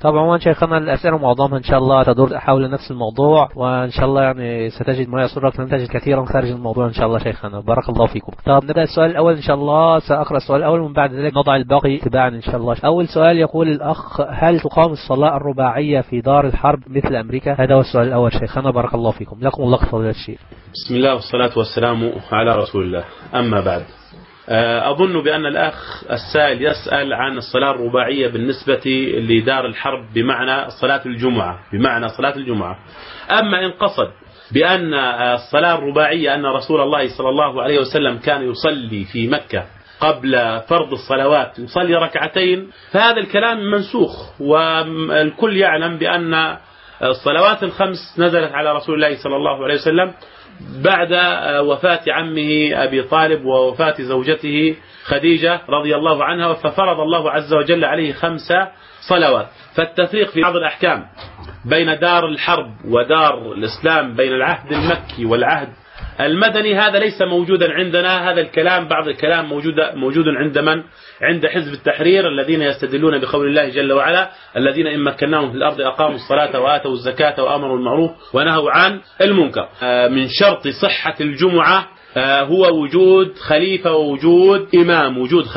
طبعا شيخنا الأسئلة معظمها إن شاء الله تدور حول نفس الموضوع، وإن شاء الله يعني ستجد ما يسرك لن تجد كثيرا خارج الموضوع إن شاء الله شيخنا. بارك الله فيكم. طب نبدأ السؤال الأول إن شاء الله. سأقرأ السؤال الأول ومن بعد ذلك نضع الباقي تباعا إن شاء الله. أول سؤال يقول الأخ: هل تقام الصلاة الرباعية في دار الحرب مثل أمريكا؟ هذا هو السؤال الأول شيخنا. بارك الله فيكم. لكم الله فضيلة الشيخ. بسم الله والصلاة والسلام على رسول الله. أما بعد، أظن بأن الأخ السائل يسأل عن الصلاة الرباعية بالنسبة لدار الحرب بمعنى صلاة الجمعة. أما إن قصد بأن الصلاة الرباعية أن رسول الله صلى الله عليه وسلم كان يصلي في مكة قبل فرض الصلوات يصلي ركعتين، فهذا الكلام منسوخ، والكل يعلم بأن الصلوات الخمس نزلت على رسول الله صلى الله عليه وسلم بعد وفاة عمه أبي طالب ووفاة زوجته خديجة رضي الله عنها، ففرض الله عز وجل عليه 5 صلوات. فالتفريق في بعض الأحكام بين دار الحرب ودار الإسلام، بين العهد المكي والعهد المدني، هذا ليس موجودا عندنا. هذا الكلام بعض الكلام موجود عند من؟ عند حزب التحرير، الذين يستدلون بقول الله جل وعلا: الذين إن مكناهم في الأرض أقاموا الصلاة وآتوا الزكاة وأمروا بالمعروف ونهوا عن المنكر. من شرط صحة الجمعة هو وجود خليفة ووجود إمام،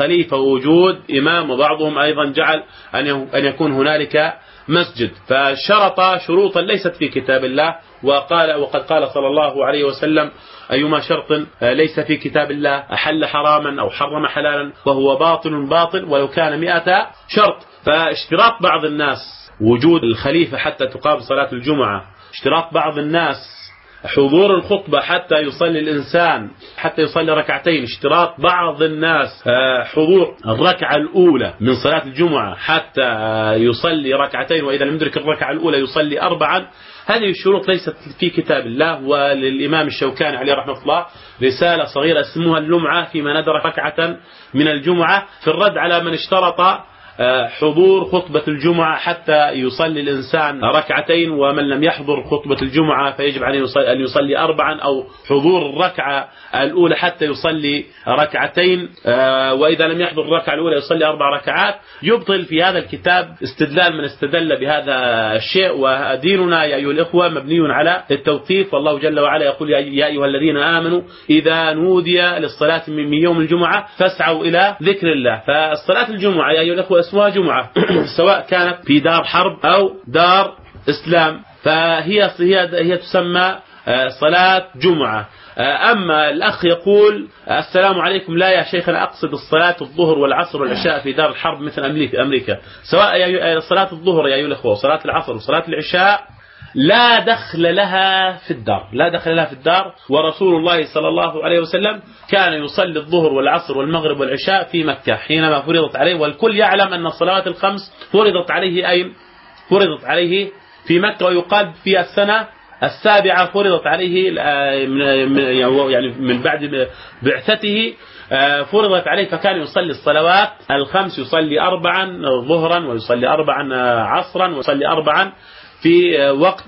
وبعضهم أيضا جعل أن يكون هنالك مسجد، فشرط شروطا ليست في كتاب الله. وقد قال صلى الله عليه وسلم: أيما شرط ليس في كتاب الله أحل حراما أو حرم حلالا وهو باطل ولو كان 100 شرط. فاشتراط بعض الناس وجود الخليفة حتى تقام صلاة الجمعة، اشتراط بعض الناس حضور الخطبة حتى يصلي الإنسان حتى يصلي ركعتين، اشتراط بعض الناس حضور الركعة الأولى من صلاة الجمعة حتى يصلي ركعتين، وإذا لم يدرك الركعة الأولى يصلي 4. هذه الشروط ليست في كتاب الله. وللإمام الشوكاني عليه رحمة الله رسالة صغيرة اسمها اللمعة فيما ندرك ركعة من الجمعة، في الرد على من اشترط حضور خطبة الجمعة حتى يصلي الإنسان ركعتين، ومن لم يحضر خطبة الجمعة فيجب عليه أن يصلي 4، أو حضور الركعة الأولى حتى يصلي ركعتين، وإذا لم يحضر الركعة الأولى يصلي 4 ركعات. يبطل في هذا الكتاب استدلال من استدل بهذا الشيء. وديننا يا أيها الإخوة مبني على التوقيف، والله جل وعلا يقول: يا أيها الذين آمنوا إذا نودي للصلاة من يوم الجمعة فاسعوا إلى ذكر الله. فالصلاة الجمعة يا أيها الإخوة اسمها جمعة سواء كانت في دار حرب أو دار إسلام، فهي تسمى صلاة جمعة. أما الأخ يقول: السلام عليكم، لا يا شيخنا أقصد الصلاة الظهر والعصر والعشاء في دار الحرب مثل أمريكا. سواء صلاة الظهر يا أيها الأخوة وصلاة العصر وصلاة العشاء لا دخل لها في الدار. ورسول الله صلى الله عليه وسلم كان يصلي الظهر والعصر والمغرب والعشاء في مكة حينما فرضت عليه، والكل يعلم أن الصلوات الخمس فرضت عليه في مكة، ويقال في السنة 7 فرضت عليه يعني من بعد بعثته فرضت عليه، فكان يصلي الصلوات الخمس، يصلي 4 ظهرا ويصلي 4 عصرا ويصلي 4 في وقت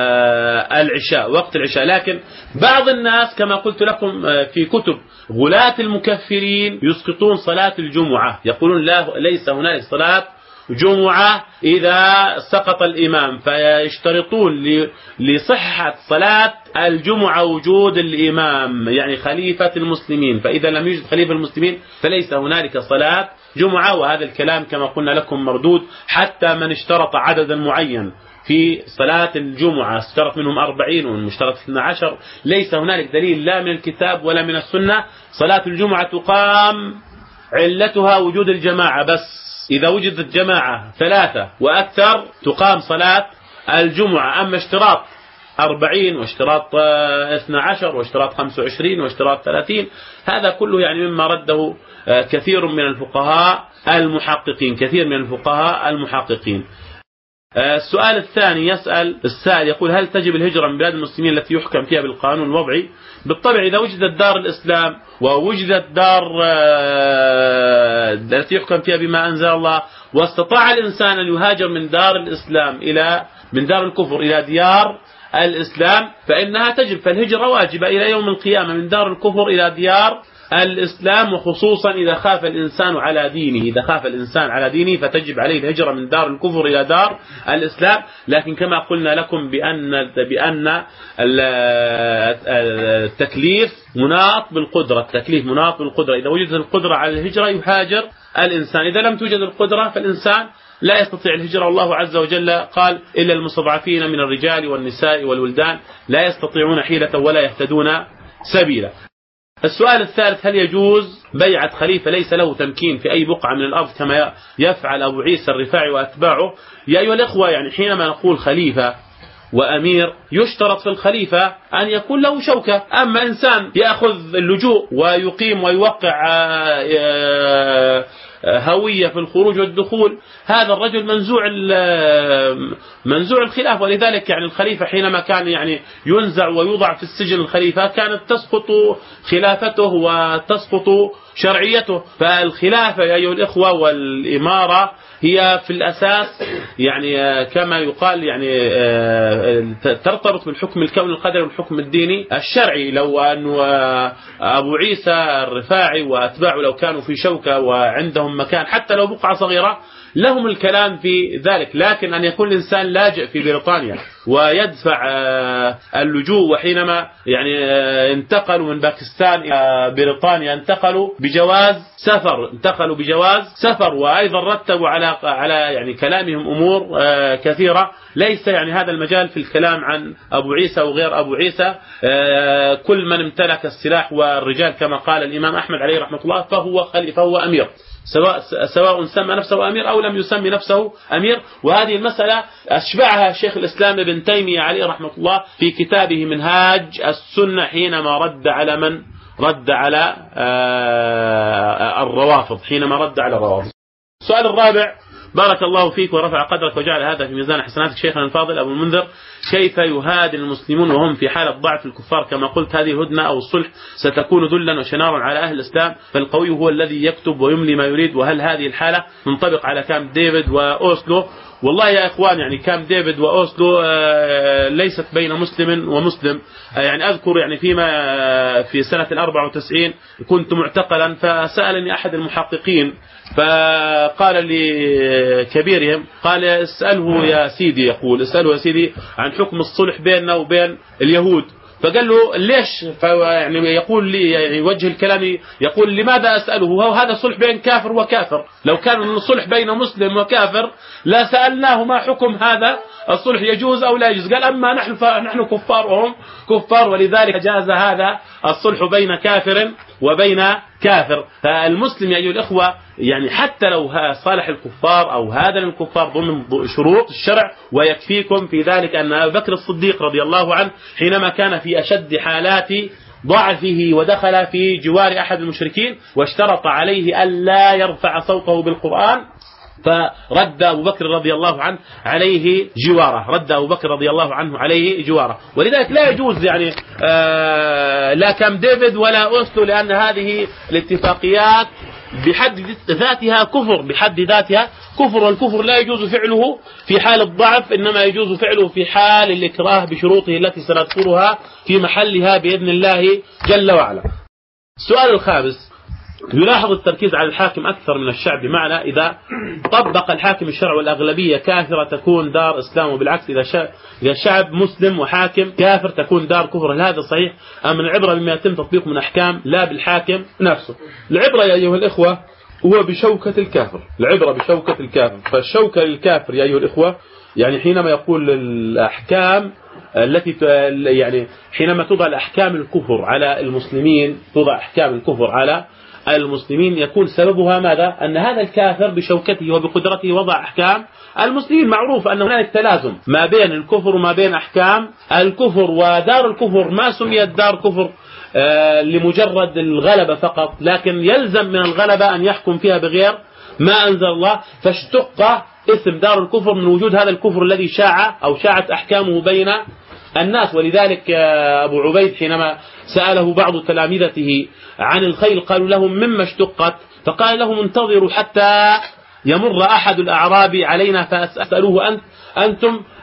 العشاء. لكن بعض الناس كما قلت لكم في كتب غلاة المكفرين يسقطون صلاة الجمعة، يقولون ليس هنالك صلاة جمعة إذا سقط الإمام، فيشترطون لصحة صلاة الجمعة وجود الإمام يعني خليفة المسلمين، فإذا لم يوجد خليفة المسلمين فليس هنالك صلاة جمعة. وهذا الكلام كما قلنا لكم مردود، حتى من اشترط عددا معين في صلاة الجمعة اشترط منهم 40 ومشترط 12، ليس هنالك دليل لا من الكتاب ولا من السنة. صلاة الجمعة تقام علتها وجود الجماعة بس، إذا وجدت جماعة 3 وأكثر تقام صلاة الجمعة. أما اشتراط 40 واشتراط 12 واشتراط 25 واشتراط 30 هذا كله يعني مما رده كثير من الفقهاء المحققين. السؤال الثاني يسأل السائل يقول: هل تجب الهجرة من بلاد المسلمين التي يحكم فيها بالقانون الوضعي؟ بالطبع إذا وجدت دار الإسلام ووجدت دار التي يحكم فيها بما أنزل الله، واستطاع الإنسان أن يهاجر من دار الكفر إلى ديار الإسلام، فإنها تجب. فالهجرة واجبة إلى يوم القيامة من دار الكفر إلى ديار الإسلام، وخصوصا إذا خاف الإنسان على دينه. إذا خاف الإنسان على دينه فتجب عليه الهجرة من دار الكفر إلى دار الإسلام. لكن كما قلنا لكم بأن التكليف مناط بالقدرة. التكليف مناط بالقدرة. إذا وجدت القدرة على الهجرة يهاجر الإنسان، إذا لم توجد القدرة فالإنسان لا يستطيع الهجرة. الله عز وجل قال: إلا المستضعفين من الرجال والنساء والولدان لا يستطيعون حيلة ولا يهتدون سبيلا. السؤال الثالث: هل يجوز بيعة خليفة ليس له تمكين في أي بقعة من الأرض كما يفعل أبو عيسى الرفاعي وأتباعه؟ يا أيها الإخوة، يعني حينما نقول خليفة وأمير يشترط في الخليفة أن يكون له شوكة. أما إنسان يأخذ اللجوء ويقيم ويوقع هوية في الخروج والدخول، هذا الرجل منزوع الخلافة. ولذلك يعني الخليفة حينما كان يعني ينزع ويوضع في السجن الخليفة كانت تسقط خلافته وتسقط شرعيته. فالخلافة يا أيها الإخوة والإمارة هي في الأساس يعني كما يقال يعني ترتبط بالحكم الكوني القدري والحكم الديني الشرعي. لو أن أبو عيسى الرفاعي وأتباعه لو كانوا في شوكة وعندهم مكان حتى لو بقعة صغيرة لهم الكلام في ذلك. لكن أن يكون الإنسان لاجئ في بريطانيا ويدفع اللجوء، وحينما يعني انتقلوا من باكستان إلى بريطانيا انتقلوا بجواز سفر، وأيضا رتبوا على يعني كلامهم أمور كثيرة. ليس يعني هذا المجال في الكلام عن أبو عيسى وغير أبو عيسى. كل من امتلك السلاح والرجال كما قال الإمام أحمد عليه رحمة الله فهو أمير، سواء سمى نفسه أمير أو لم يسمي نفسه أمير. وهذه المسألة أشبعها شيخ الإسلام ابن تيمية عليه رحمة الله في كتابه منهاج السنة حينما رد على الروافض. السؤال الرابع: بارك الله فيك ورفع قدرك وجعل هذا في ميزان حسناتك شيخنا الفاضل أبو المنذر، كيف يهادن المسلمون وهم في حالة ضعف الكفار؟ كما قلت هذه الهدنة أو الصلح ستكون ذلا وشنارا على أهل الإسلام، فالقوي هو الذي يكتب ويملي ما يريد. وهل هذه الحالة تنطبق على كامب ديفيد وأوسلو؟ والله يا إخوان، يعني كامب ديفيد وأوسلو ليست بين مسلم ومسلم. يعني أذكر يعني في سنة 94 كنت معتقلا، فسألني أحد المحققين فقال لكبيرهم قال: اسأله يا سيدي عن حكم الصلح بيننا وبين اليهود. فقال له: ليش؟ يعني يقول لي يعني وجه الكلام يقول: لماذا أسأله؟ هذا صلح بين كافر وكافر، لو كان الصلح بين مسلم وكافر لا سألناه ما حكم هذا الصلح، يجوز أو لا يجوز. قال: أما نحن كفار وهم كفار، ولذلك جاز هذا الصلح بين كافر وبين كافر. فالمسلم يا أيها الإخوة يعني حتى لو صالح الكفار أو هذا الكفار ضمن شروط الشرع، ويكفيكم في ذلك أن أبا بكر الصديق رضي الله عنه حينما كان في أشد حالات ضعفه ودخل في جوار أحد المشركين واشترط عليه ألا يرفع صوته بالقرآن، فرد أبو بكر رضي الله عنه عليه جواره. ولذلك لا يجوز يعني لا كامب ديفيد ولا أوسلو، لأن هذه الاتفاقيات بحد ذاتها كفر، والكفر لا يجوز فعله في حال الضعف، إنما يجوز فعله في حال الإكراه بشروطه التي سنذكرها في محلها بإذن الله جل وعلا. السؤال الخامس: يلاحظ التركيز على الحاكم أكثر من الشعب، بمعنى إذا طبق الحاكم الشرع والأغلبية كافرة تكون دار إسلام، وبالعكس إذا شعب مسلم وحاكم كافر تكون دار كفر. هل هذا صحيح أم العبرة بما يتم تطبيق من أحكام لا بالحاكم نفسه؟ العبرة يا أيها الإخوة هو بشوكة الكافر، فالشوكة للكافر يا أيها الإخوة يعني حينما يقول الأحكام التي يعني حينما توضع الأحكام الكفر على المسلمين يكون سببها ماذا؟ أن هذا الكافر بشوكته وبقدرته وضع أحكام المسلمين. معروف أن هناك تلازم ما بين الكفر وما بين أحكام الكفر، ودار الكفر ما سميت دار كفر لمجرد الغلبة فقط، لكن يلزم من الغلبة أن يحكم فيها بغير ما أنزل الله، فاشتق اسم دار الكفر من وجود هذا الكفر الذي شاعت أحكامه بين الناس. ولذلك أبو عبيد حينما سأله بعض تلامذته عن الخيل قالوا لهم: مما اشتقت؟ فقال لهم: انتظروا حتى يمر أحد الأعراب علينا فأسألوه أنتم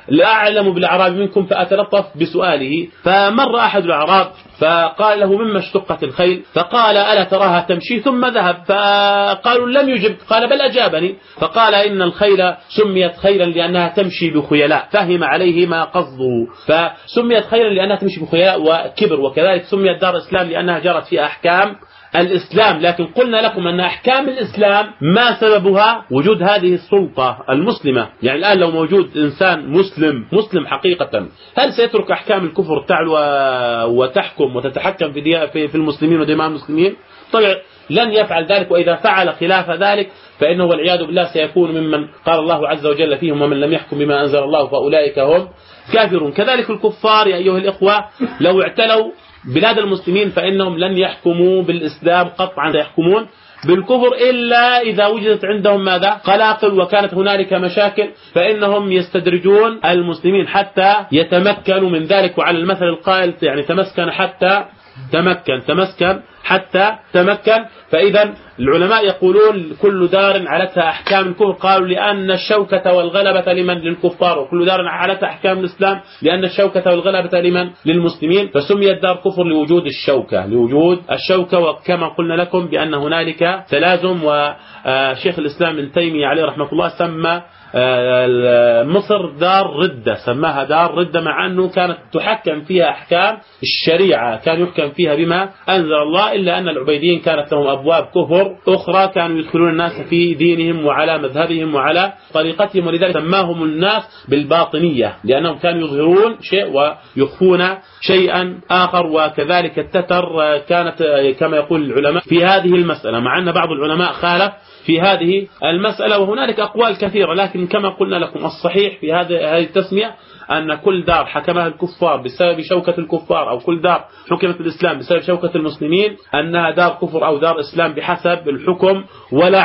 لا أعلم بالأعراب منكم فأتلطف بسؤاله. فمر أحد الأعراب فقال له مما اشتقت الخيل؟ فقال ألا تراها تمشي؟ ثم ذهب. فقالوا لم يجب، قال بل أجابني. فقال إن الخيل سميت خيلا لأنها تمشي بخيلاء، فهم عليه ما قصده، فسميت خيلا لأنها تمشي بخيلاء وكبر. وكذلك سميت دار الإسلام لأنها جرت في أحكام الإسلام. لكن قلنا لكم أن أحكام الإسلام ما سببها وجود هذه السلطة المسلمة. يعني الآن لو موجود إنسان مسلم حقيقة، هل سيترك أحكام الكفر تعلو وتحكم وتتحكم في المسلمين ودماء المسلمين؟ طبعا لن يفعل ذلك، وإذا فعل خلاف ذلك فإنه والعياذ بالله سيكون ممن قال الله عز وجل فيهم ومن لم يحكم بما أنزل الله فأولئك هم كافرون. كذلك الكفار يا أيها الإخوة لو اعتلوا بلاد المسلمين فإنهم لن يحكموا بالإسلام قطعا، يحكمون بالكفر إلا إذا وجدت عندهم ماذا؟ قلاقل وكانت هنالك مشاكل، فإنهم يستدرجون المسلمين حتى يتمكنوا من ذلك. وعلى المثل القائل يعني تمسكن حتى تمسكن حتى تمكن. فإذا العلماء يقولون كل دار علتها أحكام الكفر، قالوا لأن الشوكة والغلبة لمن؟ للكفار. وكل دار علتها أحكام الإسلام لأن الشوكة والغلبة لمن؟ للمسلمين. فسميت دار كفر لوجود الشوكة. وكما قلنا لكم بأن هنالك تلازم. وشيخ الإسلام ابن تيمية عليه رحمة الله سمى مصر دار ردة، سماها دار ردة، مع أنه كانت تحكم فيها أحكام الشريعة، كان يحكم فيها بما أنزل الله، إلا أن العبيديين كانت لهم أبواب كفر أخرى، كانوا يدخلون الناس في دينهم وعلى مذهبهم وعلى طريقتهم. ولذلك سماهم الناس بالباطنية، لأنهم كانوا يظهرون شيء ويخفون شيئا آخر. وكذلك التتر كانت كما يقول العلماء في هذه المسألة، مع أن بعض العلماء خالف في هذه المسألة، وهنالك أقوال كثيرة. لكن كما قلنا لكم الصحيح في هذه التسمية أن كل دار حكمها الكفار بسبب شوكة الكفار، أو كل دار حكمت الإسلام بسبب شوكة المسلمين، أنها دار كفر أو دار إسلام بحسب الحكم، ولا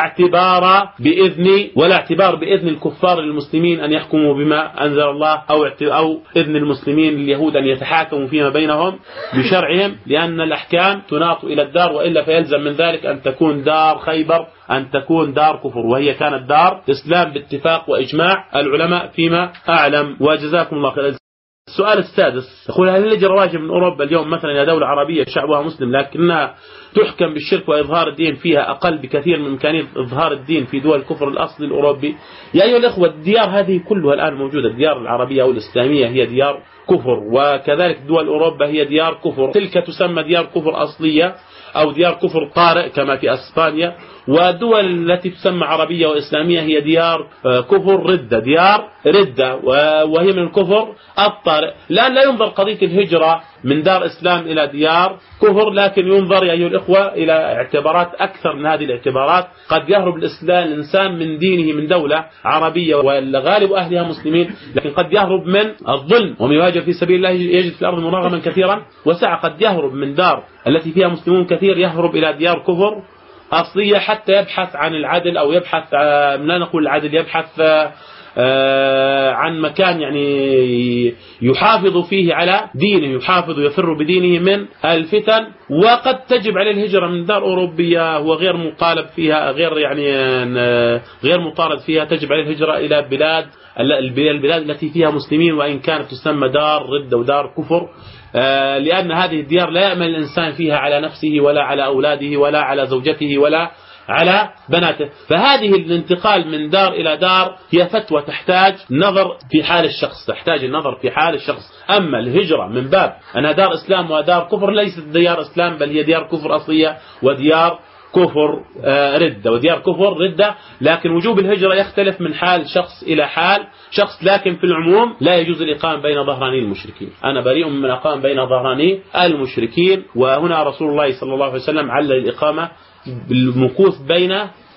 اعتبار بإذن الكفار للمسلمين أن يحكموا بما أنزل الله، أو إذن المسلمين لليهود أن يتحاكموا فيما بينهم بشرعهم، لأن الأحكام تناط إلى الدار، وإلا فيلزم من ذلك أن تكون دار خيبر أن تكون دار كفر، وهي كانت دار إسلام باتفاق وإجماع العلماء فيما أعلم. وجزاكم الله خير. السؤال السادس يقول: هل الهجرة واجب من أوروبا اليوم مثلا إلى دولة عربية شعبها مسلم لكنها تحكم بالشرك وإظهار الدين فيها أقل بكثير من إمكانية إظهار الدين في دول الكفر الأصلي الأوروبي؟ يا أيها الأخوة، الديار هذه كلها الآن موجودة، الديار العربية أو الإسلامية هي ديار كفر، وكذلك دول أوروبا هي ديار كفر. تلك تسمى ديار كفر أصلية أو ديار كفر طارئ كما في أسبانيا، والدول التي تسمى عربية وإسلامية هي ديار كفر ردة، ديار ردة، وهي من الكفر الطارئ. الآن لا ينظر قضية الهجرة من دار إسلام إلى ديار كفر، لكن ينظر يا أيها الإخوة إلى اعتبارات أكثر من هذه الاعتبارات. قد يهرب الإنسان من دينه من دولة عربية والغالب أهلها مسلمين، لكن قد يهرب من الظلم، ومن يهاجر في سبيل الله يجد في الأرض مراغما كثيرا وسعة. قد يهرب من دار التي فيها مسلمون كثير، يهرب إلى ديار كفر أصلية حتى يبحث عن العدل، أو يبحث لا نقول العدل، يبحث عن مكان يعني يحافظ فيه على دينه، يحافظ ويفر بدينه من الفتن. وقد تجب عليه الهجرة من دار أوروبية وغير مقالب فيها، غير مطارد فيها، تجب عليه الهجرة إلى البلاد التي فيها مسلمين، وإن كانت تسمى دار ردة ودار كفر، لأن هذه الديار لا يأمن الإنسان فيها على نفسه ولا على أولاده ولا على زوجته ولا على بناته. فهذه الانتقال من دار إلى دار هي فتوى تحتاج نظر في حال الشخص، تحتاج النظر في حال الشخص. أما الهجرة من باب أنها دار إسلام ودار كفر، ليست ديار إسلام بل هي ديار كفر أصلية وديار كفر ردة. لكن وجوب الهجرة يختلف من حال شخص إلى حال شخص، لكن في العموم لا يجوز الإقامة بين ظهراني المشركين. أنا بريء من الإقامة بين ظهراني المشركين. وهنا رسول الله صلى الله عليه وسلم علل الإقامة بالمكوث بين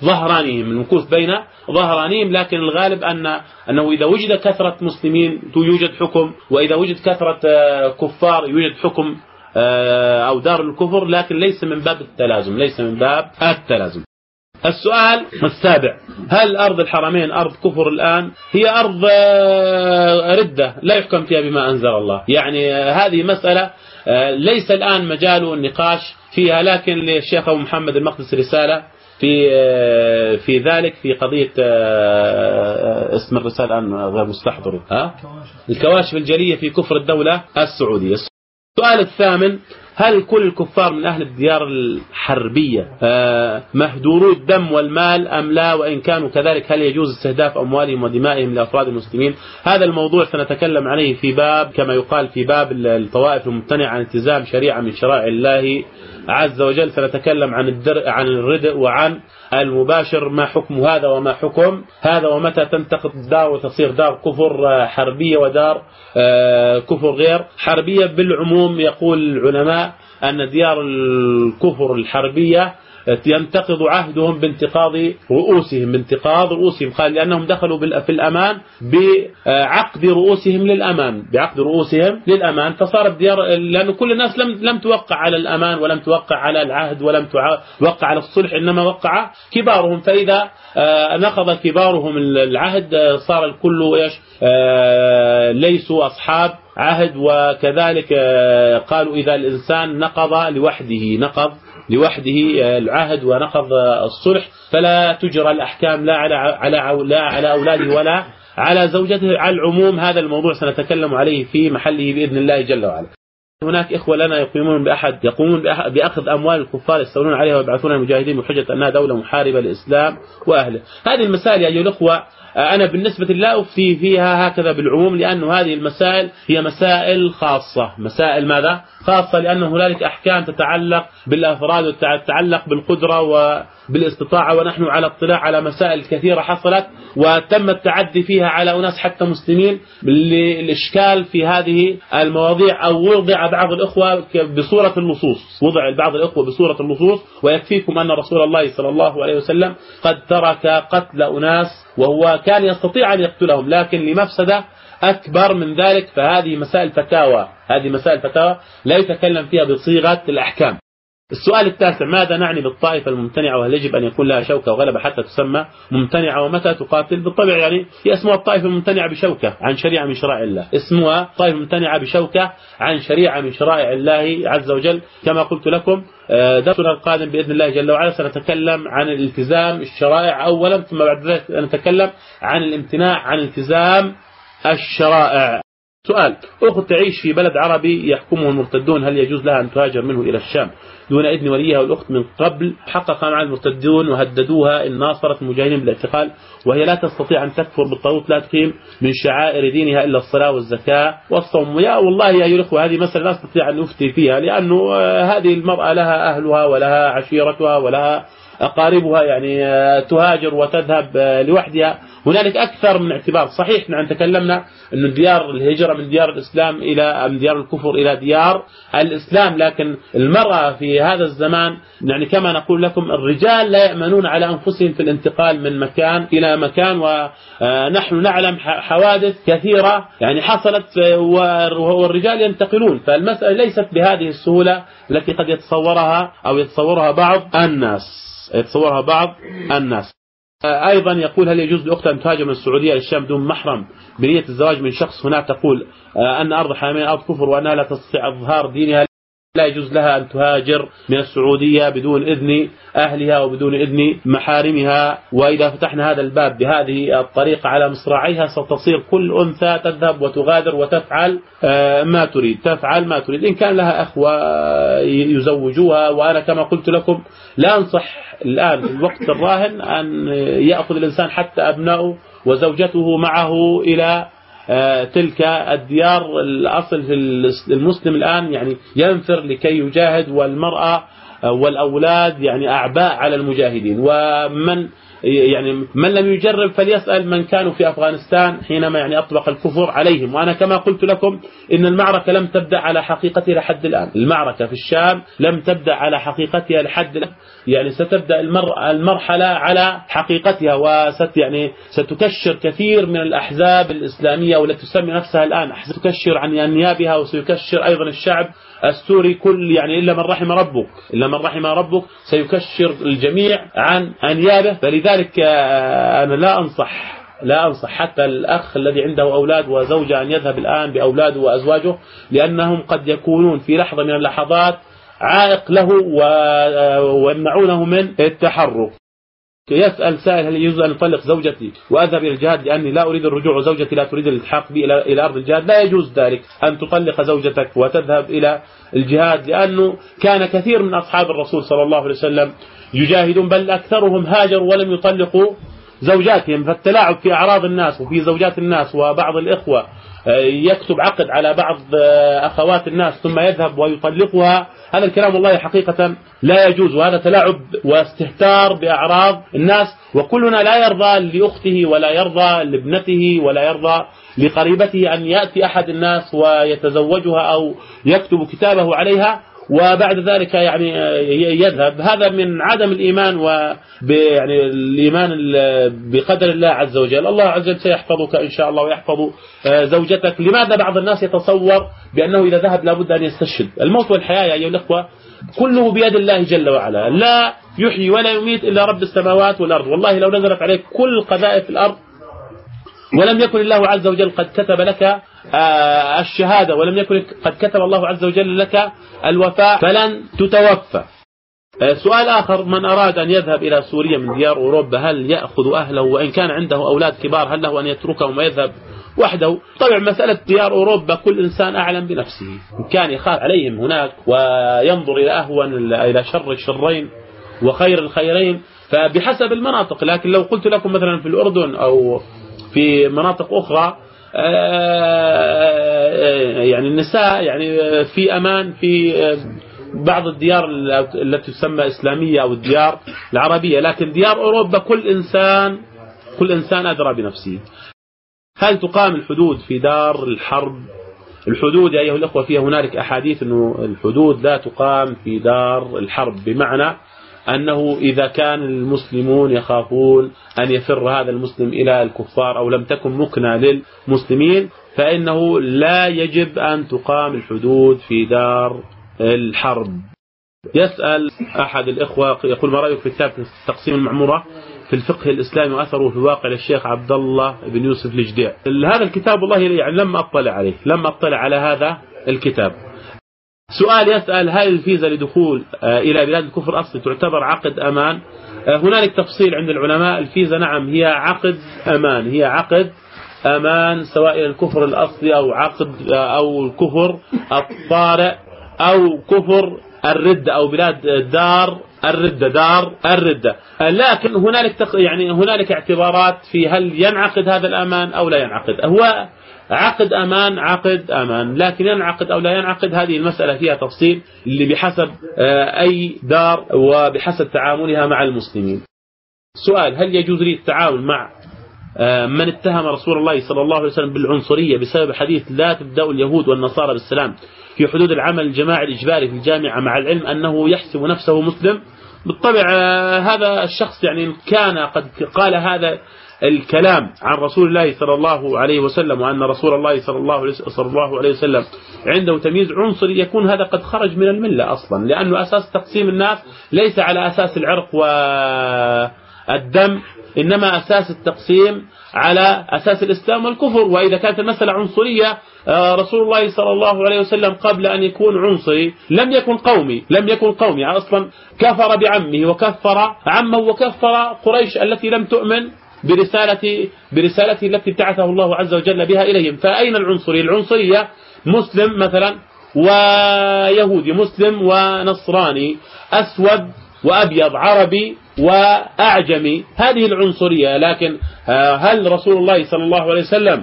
ظهرانيهم، لكن الغالب أنه إذا وجد كثرة مسلمين يوجد حكم، وإذا وجد كثرة كفار يوجد حكم أو دار الكفر، لكن ليس من باب التلازم. السؤال السابع: هل أرض الحرمين أرض كفر الآن؟ هي أرض ردة لا يحكم فيها بما أنزل الله. يعني هذه مسألة ليس الآن مجال النقاش فيها، لكن للشيخ أبو محمد المقدسي رسالة في ذلك في قضية اسم الرسالة الآن غير مستحضر، الكواشف الجلية في كفر الدولة السعودية. السؤال الثامن: هل كل الكفار من أهل الديار الحربية مهدورو الدم والمال أم لا؟ وإن كانوا كذلك هل يجوز استهداف أموالهم ودمائهم لأفراد المسلمين؟ هذا الموضوع سنتكلم عليه في باب، كما يقال في باب الطوائف الممتنعة عن التزام شريعة من شرائع الله عز وجل. سنتكلم عن الردء وعن المباشر، ما حكم هذا وما حكم هذا، ومتى تنتقد الدار وتصير دار كفر حربية ودار كفر غير حربية. بالعموم يقول العلماء أن ديار الكفر الحربية ينتقض عهدهم بانتقاض رؤوسهم، قال لأنهم دخلوا في الأمان بعقد رؤوسهم للأمان، فصارت ديار، لأن كل الناس لم توقع على الأمان ولم توقع على العهد ولم توقع على الصلح، إنما وقع كبارهم، فإذا نقض كبارهم العهد صار الكل ليسوا أصحاب عهد. وكذلك قالوا إذا الإنسان نقض لوحده العهد ونقض الصلح فلا تجرى الأحكام لا على أولاده ولا على زوجته. على العموم هذا الموضوع سنتكلم عليه في محله بإذن الله جل وعلا. هناك إخوة لنا يقومون بأخذ أموال الكفار يستولون عليها ويبعثون المجاهدين بحجة أنها دولة محاربة للإسلام وأهله. هذه المسائل يا أيها الأخوة أنا بالنسبة لا أفتي فيها هكذا بالعموم، لأن هذه المسائل هي مسائل خاصة. مسائل ماذا؟ خاصة، لأن هنالك أحكام تتعلق بالأفراد وتتعلق بالقدرة وبالاستطاعة، ونحن على اطلاع على مسائل كثيرة حصلت وتم التعدي فيها على أناس حتى مسلمين. للإشكال في هذه المواضيع أو وضع بعض الأخوة بصورة النصوص، ويكفيكم أن رسول الله صلى الله عليه وسلم قد ترك قتل أناس وهو كان يستطيع أن يقتلهم، لكن لمفسدة أكبر من ذلك. فهذه مسائل فتاوى لا يتكلم فيها بصيغة الأحكام. السؤال التاسع: ماذا نعني بالطائفة الممتنعة، وهل يجب أن يكون لها شوكة وغلبة حتى تسمى ممتنعة، ومتى تقاتل؟ بالطبع يعني هي اسمها الطائفة الممتنعة بشوكة عن شريعة من شرائع الله، اسمها الطائفة الممتنعة بشوكة عن شريعة من شرائع الله عز وجل. كما قلت لكم درسنا القادم بإذن الله جل وعلا سنتكلم عن الالتزام الشرائع أولا، ثم بعد ذلك نتكلم عن الامتناع عن التزام الشرائع. سؤال: أخت تعيش في بلد عربي يحكمه المرتدون، هل يجوز لها أن تهاجر منه إلى الشام دون إذن وليها؟ والأخت من قبل حقق مع المرتدون وهددوها إن ناصرت المجاهدين بالاعتقال، وهي لا تستطيع أن تكفر بالطاغوت، لا تقيم من شعائر دينها إلا الصلاة والزكاة والصوم. يا والله يا أيها الأخوة هذه مسألة لا أستطيع أن أفتي فيها، لأنه هذه المرأة لها أهلها ولها عشيرتها ولها أقاربها، يعني تهاجر وتذهب لوحدها. هنالك أكثر من اعتبار. صحيح نحن تكلمنا أن ديار الهجرة من ديار الإسلام من ديار الكفر إلى ديار الإسلام، لكن المرأة في هذا الزمان يعني كما نقول لكم الرجال لا يأمنون على أنفسهم في الانتقال من مكان إلى مكان، ونحن نعلم حوادث كثيرة يعني حصلت والرجال ينتقلون. فالمسألة ليست بهذه السهولة التي قد يتصورها بعض الناس. أيضا يقول: هل يجوز لأختها أن تهاجر من السعودية للشام دون محرم بنية الزواج من شخص هناك تقول أن أرض حامية أرض كفر وأنها لا تستطيع إظهار دينها؟ لا يجوز لها أن تهاجر من السعودية بدون إذن أهلها وبدون إذن محارمها. وإذا فتحنا هذا الباب بهذه الطريقة على مصراعيها ستصير كل أنثى تذهب وتغادر وتفعل ما تريد. إن كان لها أخوة يزوجوها، وأنا كما قلت لكم لا أنصح الآن في الوقت الراهن أن يأخذ الإنسان حتى أبنائه وزوجته معه إلى تلك الديار. الأصل في المسلم الآن يعني ينفر لكي يجاهد، والمرأة والأولاد يعني أعباء على المجاهدين. ومن من لم يجرب فليسأل من كانوا في أفغانستان حينما يعني أطبق الكفر عليهم. وأنا كما قلت لكم إن المعركة لم تبدأ على حقيقتها لحد الآن. المعركة في الشام لم تبدأ على حقيقتها لحد الآن، يعني ستبدأ المرحلة على حقيقتها، ستكشر كثير من الأحزاب الإسلامية والتي تسمي نفسها الآن ستكشر عن أنيابها، وسيكشر أيضا الشعب السوري كل إلا من رحم ربك سيكشر الجميع عن أنيابه. فلذلك أنا لا أنصح حتى الأخ الذي عنده أولاد وزوجة أن يذهب الآن بأولاده وأزواجه، لأنهم قد يكونون في لحظة من اللحظات عائق له ويمنعونه من التحرك. يسأل سائل: هل يجوز أن أطلق زوجتي وأذهب إلى الجهاد لأني لا أريد الرجوع وزوجتي لا تريد الالتحاق بي إلى أرض الجهاد؟ لا يجوز ذلك أن تطلق زوجتك وتذهب إلى الجهاد، لأنه كان كثير من أصحاب الرسول صلى الله عليه وسلم يجاهدون، بل أكثرهم هاجروا ولم يطلقوا زوجاتهم. فالتلاعب في أعراض الناس وفي زوجات الناس، وبعض الإخوة يكتب عقد على بعض أخوات الناس ثم يذهب ويطلقها، هذا الكلام والله حقيقة لا يجوز، وهذا تلاعب واستهتار بأعراض الناس. وكلنا لا يرضى لأخته ولا يرضى لابنته ولا يرضى لقريبته أن يأتي أحد الناس ويتزوجها أو يكتب كتابه عليها وبعد ذلك يعني يذهب. هذا من عدم الإيمان يعني الإيمان بقدر الله عز وجل. الله عز وجل سيحفظك إن شاء الله ويحفظ زوجتك. لماذا بعض الناس يتصور بأنه إذا ذهب لابد أن يستشهد؟ الموت والحياة يا أيها الأخوة كله بيد الله جل وعلا، لا يحيي ولا يميت إلا رب السماوات والأرض. والله لو نزلت عليك كل قذائف الأرض ولم يكن الله عز وجل قد كتب لك الشهادة ولم يكن قد كتب الله عز وجل لك الوفاء فلن تتوفى. سؤال آخر: من أراد أن يذهب إلى سوريا من ديار أوروبا هل يأخذ أهله وإن كان عنده أولاد كبار هل له أن يتركهم ويذهب وحده؟ طبعا مسألة ديار أوروبا كل إنسان أعلم بنفسه، إن كان يخاف عليهم هناك وينظر إلى أهون إلى شر الشرين وخير الخيرين فبحسب المناطق. لكن لو قلت لكم مثلا في الأردن أو في مناطق أخرى يعني النساء يعني في أمان في بعض الديار التي تسمى إسلامية أو الديار العربية، لكن ديار أوروبا كل إنسان أدرى بنفسه. هل تقام الحدود في دار الحرب؟ الحدود يا أيها الأخوة فيها هنالك أحاديث أنه الحدود لا تقام في دار الحرب، بمعنى أنه إذا كان المسلمون يخافون أن يفر هذا المسلم إلى الكفار أو لم تكن مكنة للمسلمين فإنه لا يجب أن تقام الحدود في دار الحرب. يسأل أحد الإخوة يقول: ما رأيك في كتاب تقسيم المعمورة في الفقه الإسلامي وأثره في الواقع للشيخ عبد الله بن يوسف الجديع؟ هذا الكتاب والله يعني لم أطلع عليه، لم أطلع على هذا الكتاب. سؤال يسأل: هل الفيزا لدخول إلى بلاد الكفر أصلي تعتبر عقد أمان؟ هنالك تفصيل عند العلماء. الفيزا نعم هي عقد أمان، هي عقد أمان سواء إلى الكفر الأصلي أو عقد أو الكفر الطارئ أو كفر الردة أو بلاد دار الردة. لكن هنالك اعتبارات في هل ينعقد هذا الأمان أو لا ينعقد. هو عقد أمان لكن ينعقد أو لا ينعقد هذه المسألة فيها تفصيل اللي بحسب أي دار وبحسب تعاملها مع المسلمين. سؤال: هل يجوز لي التعامل مع من اتهم رسول الله صلى الله عليه وسلم بالعنصرية بسبب حديث لا تبدأ اليهود والنصارى بالسلام في حدود العمل الجماعي الإجباري في الجامعة مع العلم أنه يحسب نفسه مسلم؟ بالطبع هذا الشخص يعني كان قد قال هذا الكلام عن رسول الله صلى الله عليه وسلم وأن رسول الله صلى الله عليه وسلم عنده تمييز عنصري، يكون هذا قد خرج من الملة أصلا، لأنه أساس تقسيم الناس ليس على أساس العرق والدم، إنما أساس التقسيم على أساس الإسلام والكفر. وإذا كانت المسألة عنصرية رسول الله صلى الله عليه وسلم قبل أن يكون عنصري لم يكن قومي أصلا، كفر بعمه وكفر عمه وكفر قريش التي لم تؤمن برسالته التي ابتعثه الله عز وجل بها إليهم. فأين العنصرية؟ العنصرية مسلم مثلا ويهودي، مسلم ونصراني، أسود وأبيض، عربي وأعجمي، هذه العنصرية. لكن هل رسول الله صلى الله عليه وسلم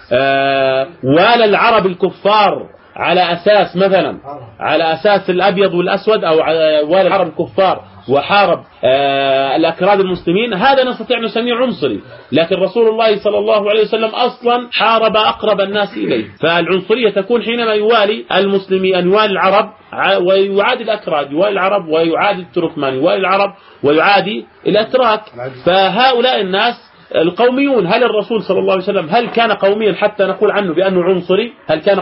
والى العرب الكفار على أساس مثلا على أساس الأبيض والأسود، أو والى العرب الكفار وحارب الأكراد المسلمين؟ هذا نستطيع أن نسميه عنصري. لكن رسول الله صلى الله عليه وسلم أصلا حارب أقرب الناس إليه. فالعنصرية تكون حينما يوالي المسلمين، أن يوالي العرب ويعادي الأكراد، يوالي العرب ويعادي التركمان، يوالي العرب ويعادي الأتراك. فهؤلاء الناس القوميون. هل الرسول صلى الله عليه وسلم هل كان قوميا حتى نقول عنه بأنه عنصري؟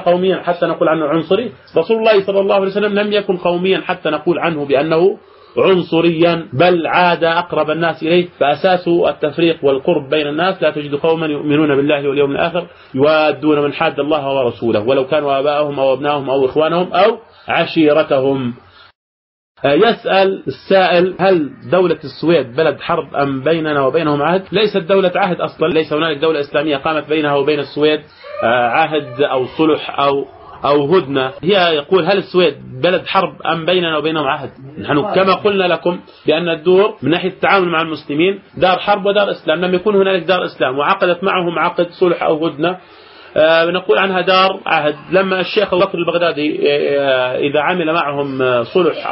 رسول الله صلى الله عليه وسلم لم يكن قوميا حتى نقول عنه بأنه عنصريا، بل عاد أقرب الناس إليه. فأساس التفريق والقرب بين الناس: لا تجد قوما يؤمنون بالله واليوم الآخر يوادون من حاد الله ورسوله ولو كانوا آباءهم أو أبناءهم أو إخوانهم أو عشيرتهم. يسأل السائل: هل دولة السويد بلد حرب أم بيننا وبينهم عهد؟ ليست دولة عهد أصلا، ليس هنالك دولة إسلامية قامت بينها وبين السويد عهد أو صلح أو هدنة. هي يقول: هل السويد بلد حرب أم بيننا وبينهم عهد؟ نحن كما قلنا لكم بأن الدور من ناحية التعامل مع المسلمين دار حرب ودار إسلام. لم يكن هنالك دار إسلام وعقدت معهم عقد صلح أو هدنة نقول عنها دار عهد. لما الشيخ أبو بكر البغدادي إذا عمل معهم صلح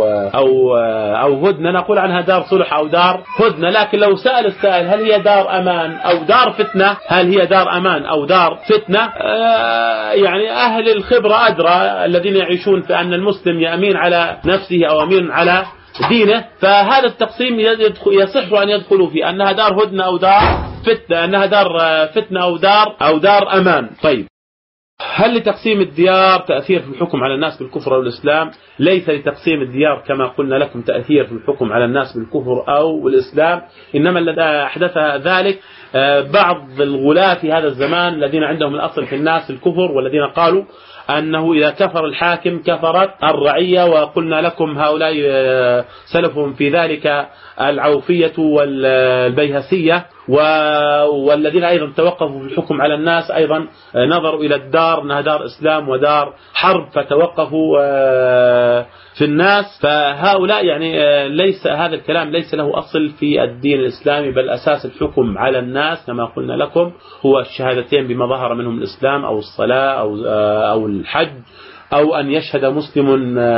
أو هدنة نقول عنها دار صلح أو دار هدنة. لكن لو سأل السائل: هل هي دار أمان أو دار فتنة؟ هل هي دار أمان أو دار فتنة؟ يعني أهل الخبرة أدرى، الذين يعيشون في أن المسلم يأمين على نفسه أو أمين على دينه. فهذا التقسيم يصح أن يدخلوا في أنها دار هدنة أو دار فتنة، أنها دار فتنة أو دار أمان. طيب، هل لتقسيم الديار تأثير في الحكم على الناس بالكفر أو الإسلام؟ ليس لتقسيم الديار كما قلنا لكم تأثير في الحكم على الناس بالكفر أو الإسلام، إنما الذي أحدث ذلك بعض الغلاة في هذا الزمان الذين عندهم الأصل في الناس الكفر، والذين قالوا أنه إذا كفر الحاكم كفرت الرعية. وقلنا لكم هؤلاء سلفهم في ذلك العوفية والبيهسية، والذين أيضا توقفوا في الحكم على الناس أيضا نظروا إلى الدار أنها دار إسلام ودار حرب فتوقفوا في الناس. فهؤلاء يعني ليس هذا الكلام ليس له أصل في الدين الإسلامي، بل أساس الحكم على الناس كما قلنا لكم هو الشهادتين بما ظهر منهم الإسلام أو الصلاة أو الحج، أو أن يشهد مسلم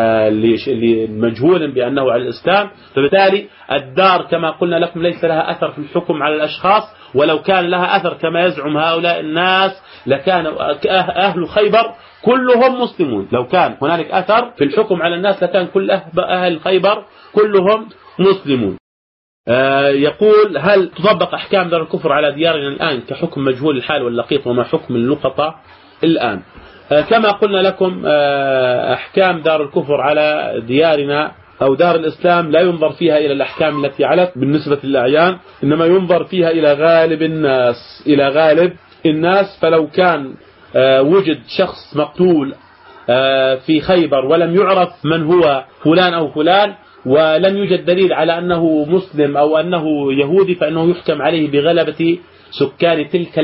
لمجهول بأنه على الإسلام. فبالتالي الدار كما قلنا لكم ليس لها أثر في الحكم على الأشخاص، ولو كان لها أثر كما يزعم هؤلاء الناس لكان أهل خيبر كلهم مسلمون. لو كان هنالك أثر في الحكم على الناس لكان كل أهل خيبر كلهم مسلمون. يقول: هل تطبق أحكام دار الكفر على ديارنا الآن كحكم مجهول الحال واللقيط، وما حكم اللقطة الآن؟ كما قلنا لكم أحكام دار الكفر على ديارنا أو دار الإسلام لا ينظر فيها إلى الأحكام التي علت بالنسبة للأعيان، إنما ينظر فيها إلى غالب الناس. فلو كان وجد شخص مقتول في خيبر ولم يعرف من هو فلان أو فلان، ولم يوجد دليل على أنه مسلم أو أنه يهودي، فإنه يحكم عليه بغلبة سكان تلك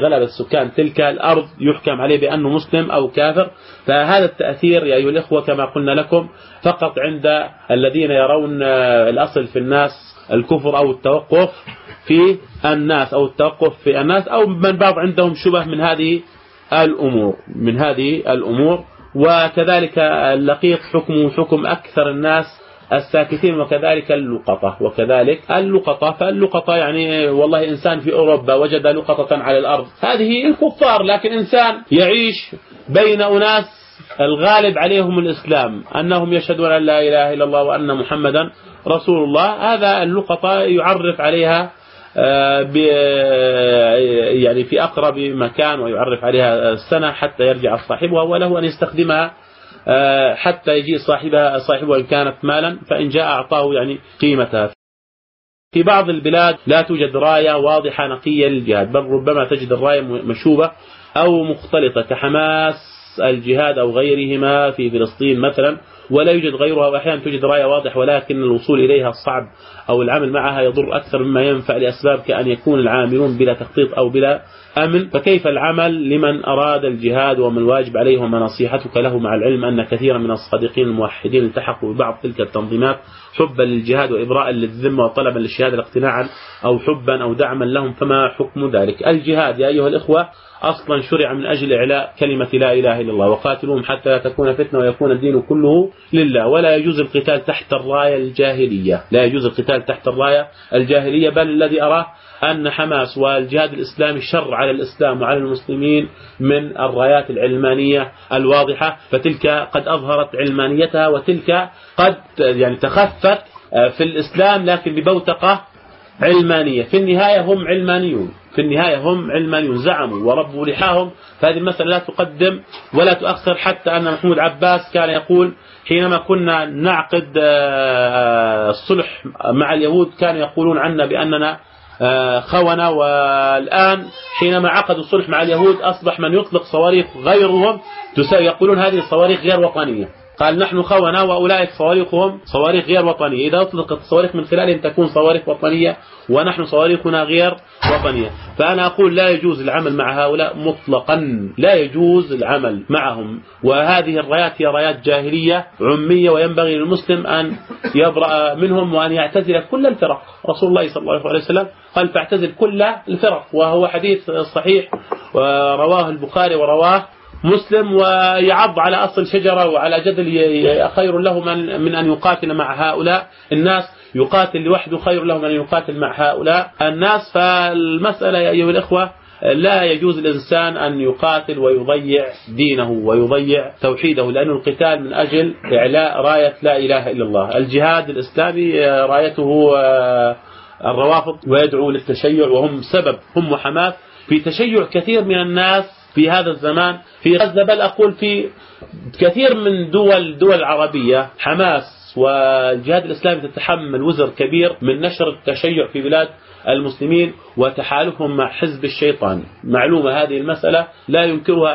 الأرض يحكم عليه بأنه مسلم أو كافر. فهذا التأثير يا أيها الإخوة كما قلنا لكم فقط عند الذين يرون الأصل في الناس الكفر أو التوقف في الناس أو من بعض عندهم شبه من هذه الأمور. وكذلك اللقيط حكم أكثر الناس الساكتين، وكذلك اللقطة. فاللقطة يعني والله إنسان في أوروبا وجد لقطة على الأرض، هذه الكفار. لكن إنسان يعيش بين أناس الغالب عليهم الإسلام، أنهم يشهدون أن لا إله إلا الله وأن محمدا رسول الله، هذا اللقطة يعرف عليها يعني في أقرب مكان، ويعرف عليها السنة حتى يرجع صاحبها، وله أن يستخدمها حتى يجي صاحبها إن كانت مالا، فإن جاء أعطاه يعني قيمتها. في بعض البلاد لا توجد راية واضحة نقية للجهاد، بل ربما تجد الراية مشوبة أو مختلطة كحماس الجهاد أو غيرهما في فلسطين مثلا، ولا يوجد غيرها. وأحيانا توجد راية واضح ولكن الوصول إليها صعب، أو العمل معها يضر أكثر مما ينفع لأسباب كأن يكون العاملون بلا تخطيط أو بلا أمن. فكيف العمل لمن أراد الجهاد وما الواجب عليه وما نصيحتك له، مع العلم أن كثيرا من الصادقين الموحدين التحقوا ببعض تلك التنظيمات حبا للجهاد وإبراء للذمة وطلبا للشهادة اقتناعا أو حبا أو دعما لهم، فما حكم ذلك؟ الجهاد يا أيها الإخوة أصلا شرع من أجل إعلاء كلمة لا إله إلا الله، وقاتلوهم حتى لا تكون فتنة ويكون الدين كله لله. ولا يجوز القتال تحت الراية الجاهلية، بل الذي أراه أن حماس والجهاد الإسلامي شر على الإسلام وعلى المسلمين من الرايات العلمانية الواضحة، فتلك قد أظهرت علمانيتها، وتلك قد يعني تخفت في الإسلام لكن ببوتقة علمانية. في النهاية هم علمانيون زعموا وربوا لحاهم. فهذه المسألة لا تقدم ولا تؤخر، حتى أن محمود عباس كان يقول حينما كنا نعقد الصلح مع اليهود كانوا يقولون عنا بأننا خونة، والآن حينما عقدوا الصلح مع اليهود أصبح من يطلق صواريخ غيرهم يقولون هذه الصواريخ غير وطنية. قال نحن خونة وأولئك صواريخهم صواريخ غير وطنية، إذا أطلقت الصواريخ من خلالهم تكون صواريخ وطنية ونحن صواريخنا غير وطنية. فأنا أقول لا يجوز العمل مع هؤلاء مطلقا، لا يجوز العمل معهم، وهذه الرايات هي رايات جاهلية عمية، وينبغي للمسلم أن يبرأ منهم وأن يعتزل كل الفرق. رسول الله صلى الله عليه وسلم قال فاعتزل كل الفرق، وهو حديث صحيح ورواه البخاري ورواه مسلم، ويعض على أصل شجرة وعلى جدل خير له من أن يقاتل مع هؤلاء الناس، يقاتل لوحده خير له من أن يقاتل مع هؤلاء الناس. فالمسألة يا أيها الإخوة لا يجوز الإنسان أن يقاتل ويضيع دينه ويضيع توحيده، لأن القتال من أجل إعلاء راية لا إله إلا الله. الجهاد الإسلامي رايته الروافض ويدعو للتشيع، وهم سبب، هم وحماس في تشيع كثير من الناس في هذا الزمان في غزة، بل أقول في كثير من دول العربية. حماس والجهاد الإسلامي تتحمل وزر كبير من نشر التشيع في بلاد المسلمين وتحالفهم مع حزب الشيطان. معلومة هذه المسألة لا ينكرها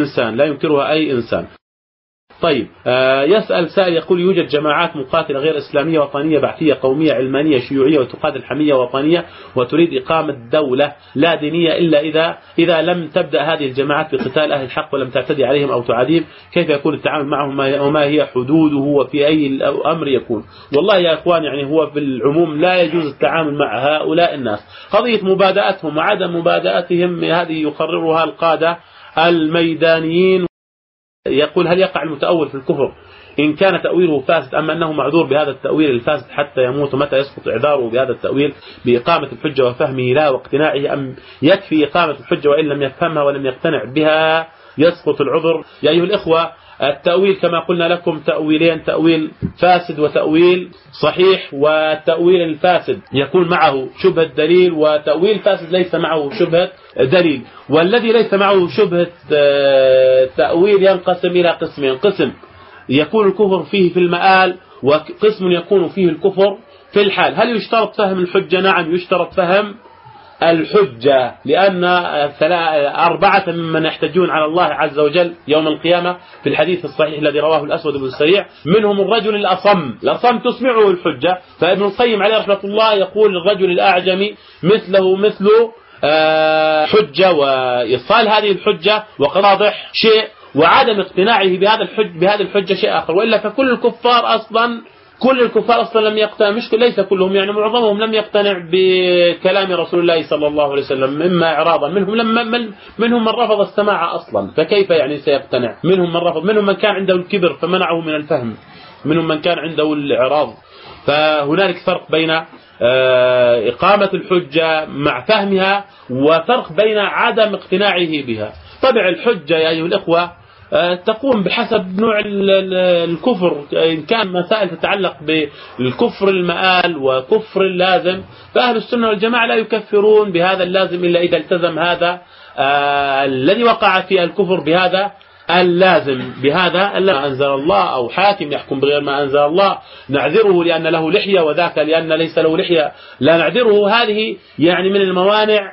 أي إنسان. طيب، يسأل سائل يقول يوجد جماعات مقاتلة غير إسلامية وطنية بعثية قومية علمانية شيوعية وتقاتل حمية وطنية وتريد إقامة دولة لا دينية، إلا إذا لم تبدأ هذه الجماعات بقتال أهل الحق ولم تعتدي عليهم أو تعاديهم، كيف يكون التعامل معهم وما هي حدوده وفي أي أمر يكون؟ والله يا إخوان، يعني هو بالعموم لا يجوز التعامل مع هؤلاء الناس. قضية مبادئتهم وعدم مبادئتهم هذه يقررها القادة الميدانيين. يقول هل يقع المتأول في الكفر إن كان تأويله فاسد، أما أنه معذور بهذا التأويل الفاسد حتى يموت؟ متى يسقط إعذاره بهذا التأويل بإقامة الحجة وفهمه لا واقتناعه، أم يكفي إقامة الحجة وإن لم يفهمها ولم يقتنع بها يسقط العذر؟ يا أيها الإخوة، التأويل كما قلنا لكم تأويلين، تأويل فاسد وتأويل صحيح. والتأويل الفاسد يكون معه شبهة دليل، وتأويل فاسد ليس معه شبهة دليل. والذي ليس معه شبهة تأويل ينقسم إلى قسمين: قسم يكون الكفر فيه في المآل، وقسم يكون فيه الكفر في الحال. هل يشترط فهم الحجة؟ نعم يشترط فهم الحجة، لأن 4 ممن يحتجون على الله عز وجل يوم القيامة في الحديث الصحيح الذي رواه الأسود بن السريع، منهم الرجل الأصم تسمعه الحجة. فابن القيم عليه رحمة الله يقول الرجل الأعجمي مثل حجة، وإيصال هذه الحجة وواضح شيء، وعدم اقتناعه بهذه الحجة شيء آخر. وإلا فكل الكفار أصلا لم يقتنع، مش ليس كلهم، يعني معظمهم لم يقتنع بكلام رسول الله صلى الله عليه وسلم، مما إعراضا منهم من رفض السماع أصلا، فكيف يعني سيقتنع؟ منهم من رفض، منهم من كان عنده الكبر فمنعه من الفهم، منهم من كان عنده الإعراض. فهنالك فرق بين إقامة الحجة مع فهمها، وفرق بين عدم اقتناعه بها. طبع الحجة يا أيها الإخوة تقوم بحسب نوع الكفر. إن كان مسائل تتعلق بالكفر المآل وكفر اللازم، فأهل السنة والجماعة لا يكفرون بهذا اللازم إلا إذا التزم هذا الذي وقع في الكفر بهذا اللازم. بهذا لا أنزل الله، أو حاكم يحكم بغير ما أنزل الله نعذره لأن له لحية، وذاك لأن ليس له لحية لا نعذره. هذه يعني من الموانع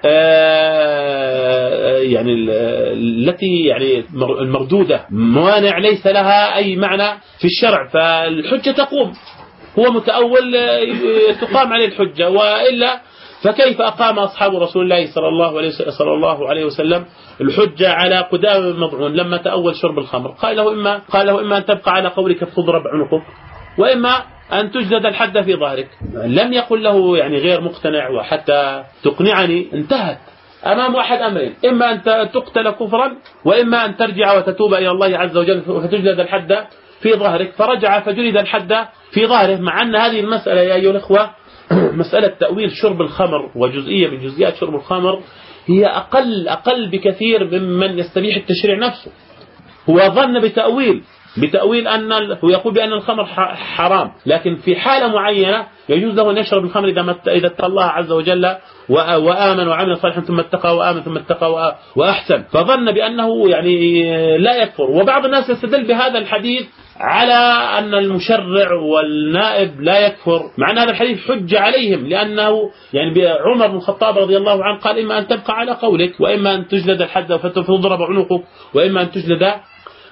يعني التي يعني المردودة، موانع ليس لها أي معنى في الشرع. فالحجة تقوم، هو متأول تقام عليه الحجة، وإلا فكيف أقام أصحاب رسول الله صلى الله عليه وسلم الحجة على قدامى بن مضعون لما تأول شرب الخمر؟ قال له إما أن تبقى على قولك فتضرب عنقك، وإما أن تجلد الحد في ظهرك. لم يقل له يعني غير مقتنع وحتى تقنعني. انتهت أمام واحد أمرين: إما أن تقتل كفرا، وإما أن ترجع وتتوب إلى الله عز وجل فتجلد الحد في ظهرك. فرجع فجلد الحد في ظهره. مع أن هذه المسألة يا أيها الأخوة، مسألة تأويل شرب الخمر وجزئية من جزئيات شرب الخمر هي أقل بكثير ممن يستبيح التشريع نفسه. هو ظن بتأويل هو يقول بأن الخمر حرام، لكن في حالة معينة يجوز له أن يشرب الخمر إذا اتقى الله عز وجل وآمن وعمل صالحا ثم اتقى وآمن ثم اتقى وأحسن، فظن بأنه يعني لا يكفر. وبعض الناس يستدل بهذا الحديث على أن المشرع والنائب لا يكفر، مع أن هذا الحديث حجة عليهم، لأنه يعني عمر بن الخطاب رضي الله عنه قال: إما أن تبقى على قولك، وإما أن تجلد الحد فتضرب عنقك، وإما أن تجلد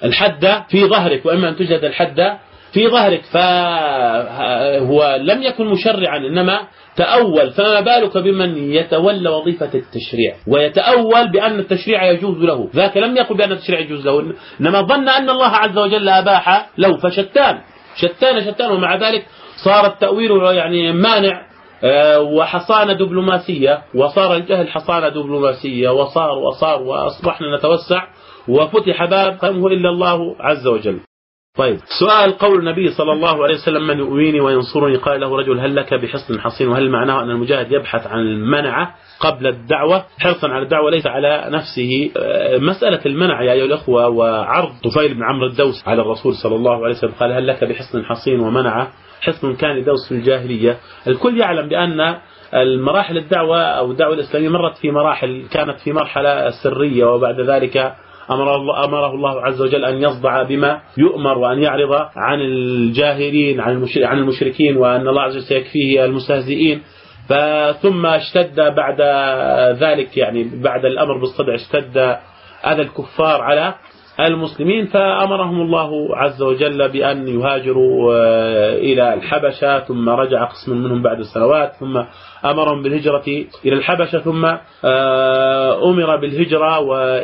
الحد في ظهرك وإما أن تجلد الحد في ظهرك، فهو لم يكن مشرعا إنما تأول، فما بالك بمن يتولى وظيفة التشريع ويتأول بأن التشريع يجوز له؟ ذاك لم يقل بأن التشريع يجوز له، إنما ظن أن الله عز وجل أباح له، فشتان شتان شتان، ومع ذلك صار التأويل يعني مانع وحصانة دبلوماسية، وصار الجهل حصانة دبلوماسية، وصار وأصبحنا نتوسع وفتح باب قامه إلا الله عز وجل. طيب، سؤال قول النبي صلى الله عليه وسلم: من يؤويني وينصرني؟ قال له رجل: هل لك بحصن حصين؟ وهل معناه أن المجاهد يبحث عن المنعة قبل الدعوة حرصا على الدعوة ليس على نفسه؟ مسألة المنع يا أيها الأخوة، وعرض طفيل بن عمرو الدوس على الرسول صلى الله عليه وسلم قال: هل لك بحصن حصين؟ ومنعه حصن كان لدوس في الجاهلية. الكل يعلم بأن المراحل الدعوة أو الدعوة الإسلامية مرت في مراحل، كانت في مرحلة سرية، وبعد ذلك أمره الله عز وجل أن يصدع بما يؤمر وأن يعرض عن الجاهلين عن المشركين، وأن الله عز وجل سيكفيه المستهزئين. ثم اشتد بعد ذلك، يعني بعد الأمر بالصدع، اشتد أذى الكفار على المسلمين، فأمرهم الله عز وجل بأن يهاجروا إلى الحبشة، ثم رجع قسم منهم بعد سنوات، ثم أمرهم بالهجرة إلى الحبشة، ثم أمر بالهجرة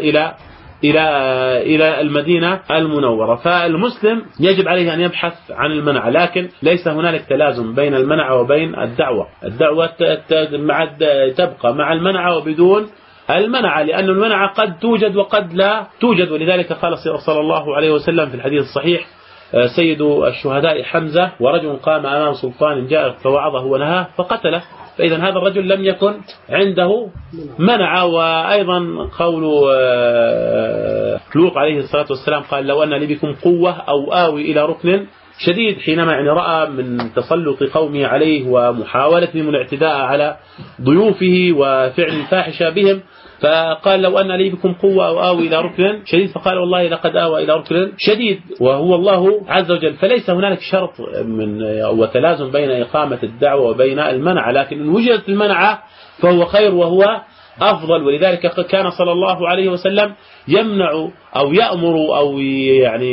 إلى المدينة المنورة. فالمسلم يجب عليه أن يبحث عن المنع، لكن ليس هنالك تلازم بين المنع وبين الدعوة. الدعوة تبقى مع المنع وبدون المنع، لأن المنع قد توجد وقد لا توجد. ولذلك قال صلى الله عليه وسلم في الحديث الصحيح: سيد الشهداء حمزة، ورجل قام أمام سلطان جاء فوعظه ونهاه فقتله. فإذا هذا الرجل لم يكن عنده منع. وأيضا قول لوط عليه الصلاة والسلام قال: لو أن لي بكم قوة أو آوي إلى ركن شديد، حينما يعني رأى من تسلط قومه عليه ومحاولتهم الاعتداء على ضيوفه وفعل الفاحشة بهم، فقال: لو أن لي بكم قوة أو آوي إلى ركن شديد، فقال: والله لقد آوى إلى ركن شديد، وهو الله عز وجل. فليس هنالك شرط وتلازم بين إقامة الدعوة وبين المنع، لكن إن وجدت المنع فهو خير وهو أفضل. ولذلك كان صلى الله عليه وسلم يمنع أو يأمر أو يعني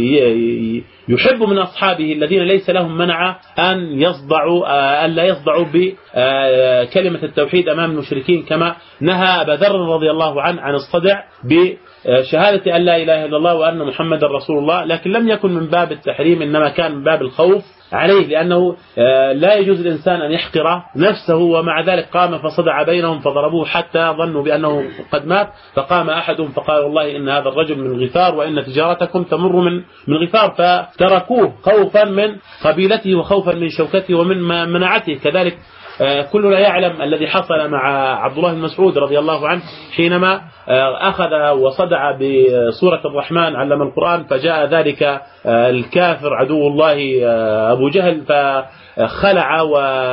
يحب من أصحابه الذين ليس لهم منع أن يصدعوا، ألا يصدعوا بكلمة التوحيد أمام المشركين، كما نهى أبا ذر رضي الله عنه عن الصدع بشهادة أن لا إله إلا الله وأن محمد رسول الله، لكن لم يكن من باب التحريم، إنما كان من باب الخوف عليه، لأنه لا يجوز الإنسان أن يحقر نفسه. ومع ذلك قام فصدع بينهم فضربوه حتى ظنوا بأنه قد مات، فقام أحدهم فقال: والله إن هذا الرجل من غفار، وإن تجارتكم تمر من غفار، فتركوه خوفا من قبيلته وخوفا من شوكته ومن مناعته. كذلك كلنا يعلم الذي حصل مع عبد الله بن مسعود رضي الله عنه حينما أخذ وصدع بسورة الرحمن علم القرآن، فجاء ذلك الكافر عدو الله أبو جهل فخلع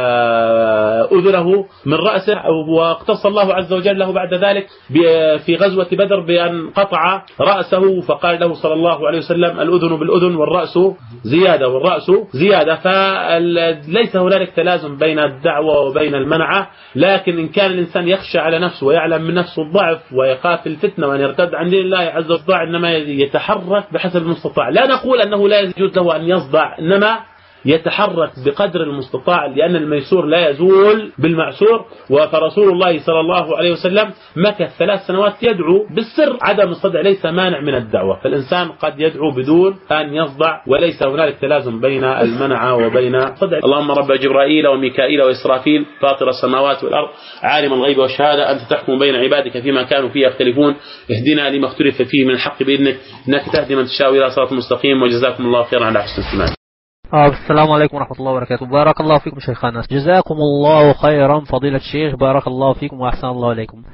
وأذنه من رأسه، واقتص الله عز وجل له بعد ذلك في غزوة بدر بأن قطع رأسه، فقال له صلى الله عليه وسلم: الأذن بالأذن والرأس زيادة والرأس زيادة. فليس هنالك تلازم بين الدعوة وبين المنع، لكن إن كان الإنسان يخشى على نفسه ويعلم من نفسه الضعف ويخاف الفتنة وأن يرتد عن دين الله عز وجل، إنما يتحرك بحسب المستطاع. لا نقول أنه لا يجوز له أن يصدع، إنما يتحرك بقدر المستطاع، لأن الميسور لا يزول بالمعسور. فرسول الله صلى الله عليه وسلم مكث 3 سنوات يدعو بالسر. عدم الصدع ليس مانع من الدعوة، فالإنسان قد يدعو بدون أن يصدع، وليس هنالك تلازم بين المنع وبين الصدع. اللهم رب جبرائيل وميكائيل وإسرافيل فاطر السماوات والأرض عالم الغيب والشهادة، أنت تحكم بين عبادك فيما كانوا فيه يختلفون، اهدنا لما اختلف فيه من الحق بإذنك، إنك تهدي من تشاء إلى صراط مستقيم. وجزاكم الله خيرا على حسن الاستماع. السلام عليكم ورحمة الله وبركاته. بارك الله فيكم شيخنا، جزاكم الله خيرا فضيلة الشيخ، بارك الله فيكم وأحسن الله إليكم.